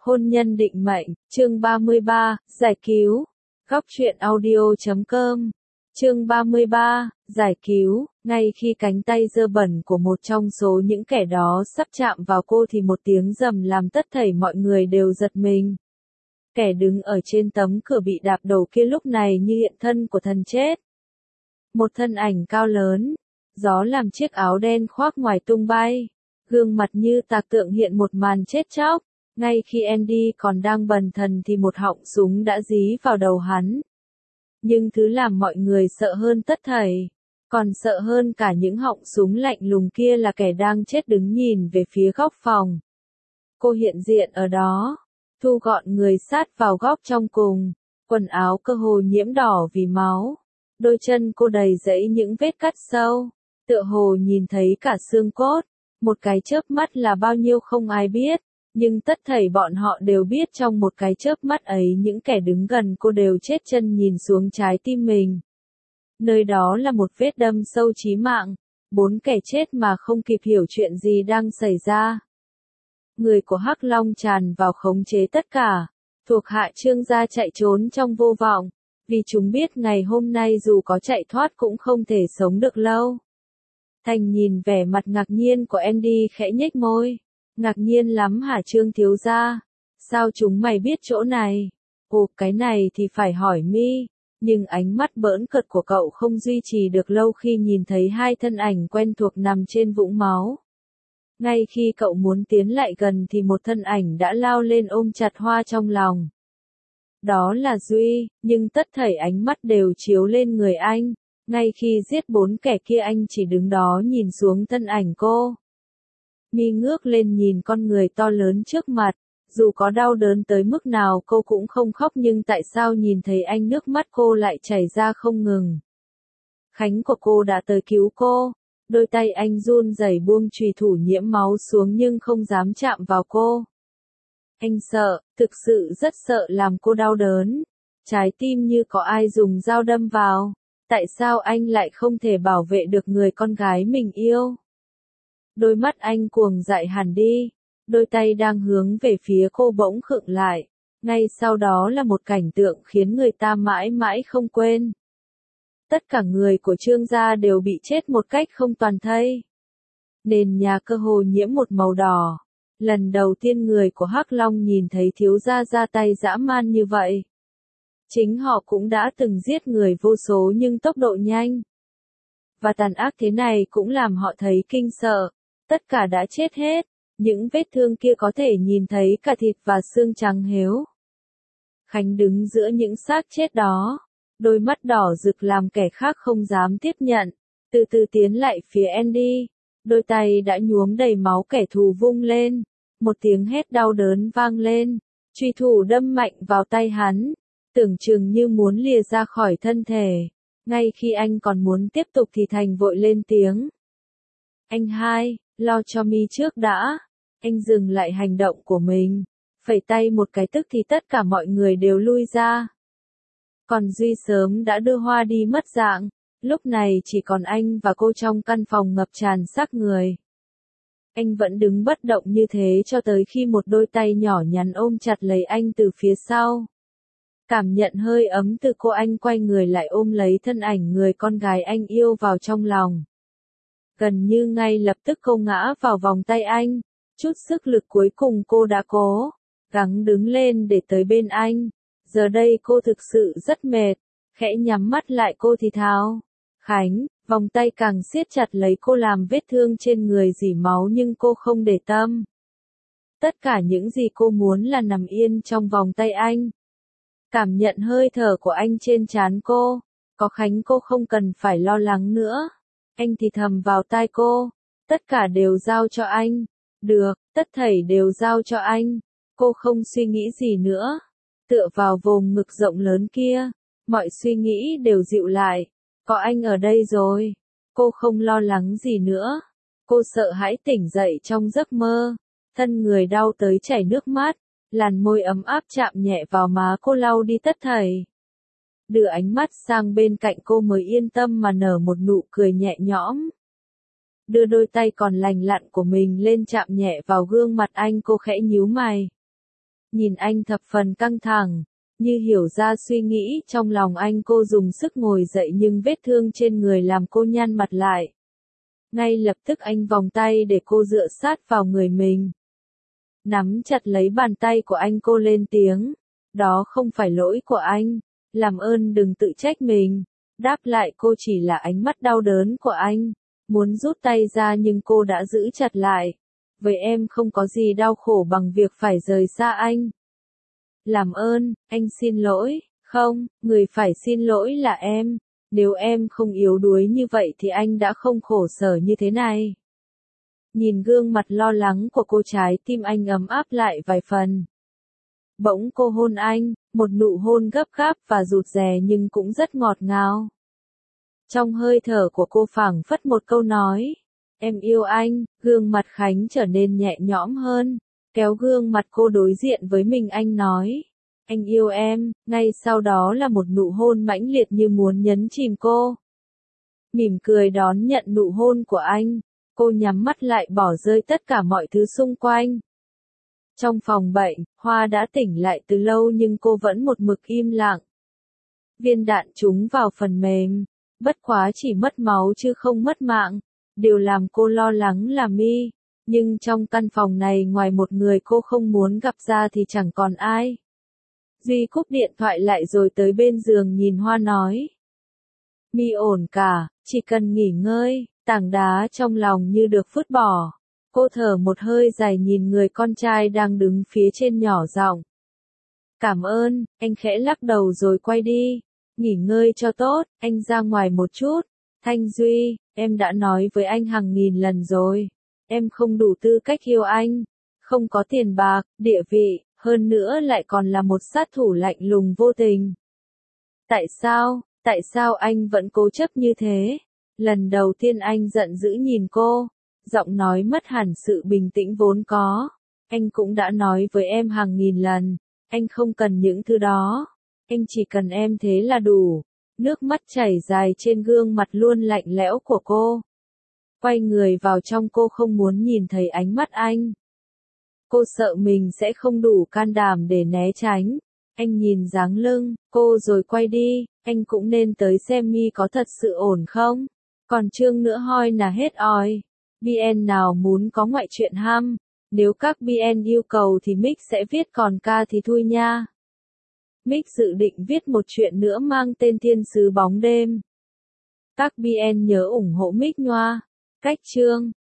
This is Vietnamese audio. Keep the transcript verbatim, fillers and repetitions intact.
Hôn nhân định mệnh, chương ba mươi ba, giải cứu. Góc truyện audio chấm com. Chương ba mươi ba, giải cứu. Ngay khi cánh tay dơ bẩn của một trong số những kẻ đó sắp chạm vào cô thì một tiếng rầm làm tất thảy mọi người đều giật mình. Kẻ đứng ở trên tấm cửa bị đạp đầu kia lúc này như hiện thân của thần chết. Một thân ảnh cao lớn, gió làm chiếc áo đen khoác ngoài tung bay, gương mặt như tạc tượng hiện một màn chết chóc. Ngay khi Andy còn đang bần thần thì một họng súng đã dí vào đầu hắn. Nhưng thứ làm mọi người sợ hơn tất thảy, còn sợ hơn cả những họng súng lạnh lùng kia là kẻ đang chết đứng nhìn về phía góc phòng. Cô hiện diện ở đó, thu gọn người sát vào góc trong cùng, quần áo cơ hồ nhiễm đỏ vì máu, đôi chân cô đầy rẫy những vết cắt sâu, tựa hồ nhìn thấy cả xương cốt, một cái chớp mắt là bao nhiêu không ai biết. Nhưng tất thảy bọn họ đều biết trong một cái chớp mắt ấy những kẻ đứng gần cô đều chết chân nhìn xuống trái tim mình. Nơi đó là một vết đâm sâu chí mạng, bốn kẻ chết mà không kịp hiểu chuyện gì đang xảy ra. Người của Hắc Long tràn vào khống chế tất cả, thuộc hạ Trương gia chạy trốn trong vô vọng, vì chúng biết ngày hôm nay dù có chạy thoát cũng không thể sống được lâu. Thành nhìn vẻ mặt ngạc nhiên của Andy khẽ nhếch môi. Ngạc nhiên lắm hả Trương thiếu gia? Sao chúng mày biết chỗ này? Ồ, cái này thì phải hỏi Mi. Nhưng ánh mắt bỡn cợt của cậu không duy trì được lâu khi nhìn thấy hai thân ảnh quen thuộc nằm trên vũng máu. Ngay khi cậu muốn tiến lại gần thì một thân ảnh đã lao lên ôm chặt Hoa trong lòng. Đó là Duy, nhưng tất thảy ánh mắt đều chiếu lên người anh. Ngay khi giết bốn kẻ kia anh chỉ đứng đó nhìn xuống thân ảnh cô. Mi ngước lên nhìn con người to lớn trước mặt, dù có đau đớn tới mức nào cô cũng không khóc nhưng tại sao nhìn thấy anh nước mắt cô lại chảy ra không ngừng. Khánh của cô đã tới cứu cô, đôi tay anh run rẩy buông chùy thủ nhiễm máu xuống nhưng không dám chạm vào cô. Anh sợ, thực sự rất sợ làm cô đau đớn, trái tim như có ai dùng dao đâm vào, tại sao anh lại không thể bảo vệ được người con gái mình yêu? Đôi mắt anh cuồng dại hẳn đi, đôi tay đang hướng về phía cô bỗng khựng lại, ngay sau đó là một cảnh tượng khiến người ta mãi mãi không quên. Tất cả người của Trương gia đều bị chết một cách không toàn thây. Nền nhà cơ hồ nhiễm một màu đỏ, lần đầu tiên người của Hắc Long nhìn thấy thiếu gia ra tay dã man như vậy. Chính họ cũng đã từng giết người vô số nhưng tốc độ nhanh. Và tàn ác thế này cũng làm họ thấy kinh sợ. Tất cả đã chết hết, những vết thương kia có thể nhìn thấy cả thịt và xương trắng héo. Khánh đứng giữa những xác chết đó, đôi mắt đỏ rực làm kẻ khác không dám tiếp nhận, từ từ tiến lại phía Andy, đôi tay đã nhuốm đầy máu kẻ thù vung lên, một tiếng hét đau đớn vang lên, chùy thủ đâm mạnh vào tay hắn, tưởng chừng như muốn lìa ra khỏi thân thể. Ngay khi anh còn muốn tiếp tục thì Thành vội lên tiếng. Anh hai, lo cho Mi trước đã. Anh dừng lại hành động của mình, phẩy tay một cái tức thì tất cả mọi người đều lui ra. Còn Duy sớm đã đưa Hoa đi mất dạng, lúc này chỉ còn anh và cô trong căn phòng ngập tràn xác người. Anh vẫn đứng bất động như thế cho tới khi một đôi tay nhỏ nhắn ôm chặt lấy anh từ phía sau. Cảm nhận hơi ấm từ cô anh quay người lại ôm lấy thân ảnh người con gái anh yêu vào trong lòng. Gần như ngay lập tức cô ngã vào vòng tay anh, chút sức lực cuối cùng cô đã cố gắng đứng lên để tới bên anh. Giờ đây cô thực sự rất mệt, khẽ nhắm mắt lại cô thì thào. Khánh, vòng tay càng siết chặt lấy cô làm vết thương trên người rỉ máu nhưng cô không để tâm. Tất cả những gì cô muốn là nằm yên trong vòng tay anh. Cảm nhận hơi thở của anh trên trán cô, có Khánh cô không cần phải lo lắng nữa. Anh thì thầm vào tai cô, tất cả đều giao cho anh. Được, tất thảy đều giao cho anh. Cô không suy nghĩ gì nữa. Tựa vào vùng ngực rộng lớn kia, mọi suy nghĩ đều dịu lại. Có anh ở đây rồi. Cô không lo lắng gì nữa. Cô sợ hãi tỉnh dậy trong giấc mơ. Thân người đau tới chảy nước mắt. Làn môi ấm áp chạm nhẹ vào má cô lau đi tất thảy. Đưa ánh mắt sang bên cạnh cô mới yên tâm mà nở một nụ cười nhẹ nhõm. Đưa đôi tay còn lành lặn của mình lên chạm nhẹ vào gương mặt anh cô khẽ nhíu mày. Nhìn anh thập phần căng thẳng, như hiểu ra suy nghĩ trong lòng anh, cô dùng sức ngồi dậy nhưng vết thương trên người làm cô nhăn mặt lại. Ngay lập tức anh vòng tay để cô dựa sát vào người mình. Nắm chặt lấy bàn tay của anh, cô lên tiếng. Đó không phải lỗi của anh. Làm ơn đừng tự trách mình. Đáp lại cô chỉ là ánh mắt đau đớn của anh. Muốn rút tay ra nhưng cô đã giữ chặt lại. Với em không có gì đau khổ bằng việc phải rời xa anh. Làm ơn, anh xin lỗi. Không, người phải xin lỗi là em. Nếu em không yếu đuối như vậy thì anh đã không khổ sở như thế này. Nhìn gương mặt lo lắng của cô, trái tim anh ấm áp lại vài phần. Bỗng cô hôn anh, một nụ hôn gấp gáp và rụt rè nhưng cũng rất ngọt ngào. Trong hơi thở của cô phảng phất một câu nói, em yêu anh. Gương mặt Khánh trở nên nhẹ nhõm hơn, kéo gương mặt cô đối diện với mình, anh nói, anh yêu em. Ngay sau đó là một nụ hôn mãnh liệt như muốn nhấn chìm cô. Mỉm cười đón nhận nụ hôn của anh, cô nhắm mắt lại bỏ rơi tất cả mọi thứ xung quanh. Trong phòng bệnh, Hoa đã tỉnh lại từ lâu nhưng cô vẫn một mực im lặng. Viên đạn trúng vào phần mềm, bất quá chỉ mất máu chứ không mất mạng. Điều làm cô lo lắng là My, nhưng trong căn phòng này ngoài một người cô không muốn gặp ra thì chẳng còn ai. Duy cúp điện thoại lại rồi tới bên giường nhìn Hoa nói. My ổn cả, chỉ cần nghỉ ngơi. Tảng đá trong lòng như được phứt bỏ. Cô thở một hơi dài nhìn người con trai đang đứng phía trên nhỏ giọng. Cảm ơn, anh khẽ lắc đầu rồi quay đi. Nghỉ ngơi cho tốt, anh ra ngoài một chút. Thanh Duy, em đã nói với anh hàng nghìn lần rồi. Em không đủ tư cách yêu anh. Không có tiền bạc, địa vị, hơn nữa lại còn là một sát thủ lạnh lùng vô tình. Tại sao, tại sao anh vẫn cố chấp như thế? Lần đầu tiên anh giận dữ nhìn cô, giọng nói mất hẳn sự bình tĩnh vốn có. Anh cũng đã nói với em hàng nghìn lần, anh không cần những thứ đó, anh chỉ cần em thế là đủ. Nước mắt chảy dài trên gương mặt luôn lạnh lẽo của cô. Quay người vào trong, cô không muốn nhìn thấy ánh mắt anh. Cô sợ mình sẽ không đủ can đảm để né tránh. Anh nhìn dáng lưng cô rồi quay đi, anh cũng nên tới xem My có thật sự ổn không. Còn chương nữa hoi là hết oi. bê en nào muốn có ngoại truyện ham. Nếu các bê en yêu cầu thì Mick sẽ viết, còn ca thì thôi nha. Mick dự định viết một chuyện nữa mang tên Thiên sứ bóng đêm. Các bê en nhớ ủng hộ Mick nhoa. Cách chương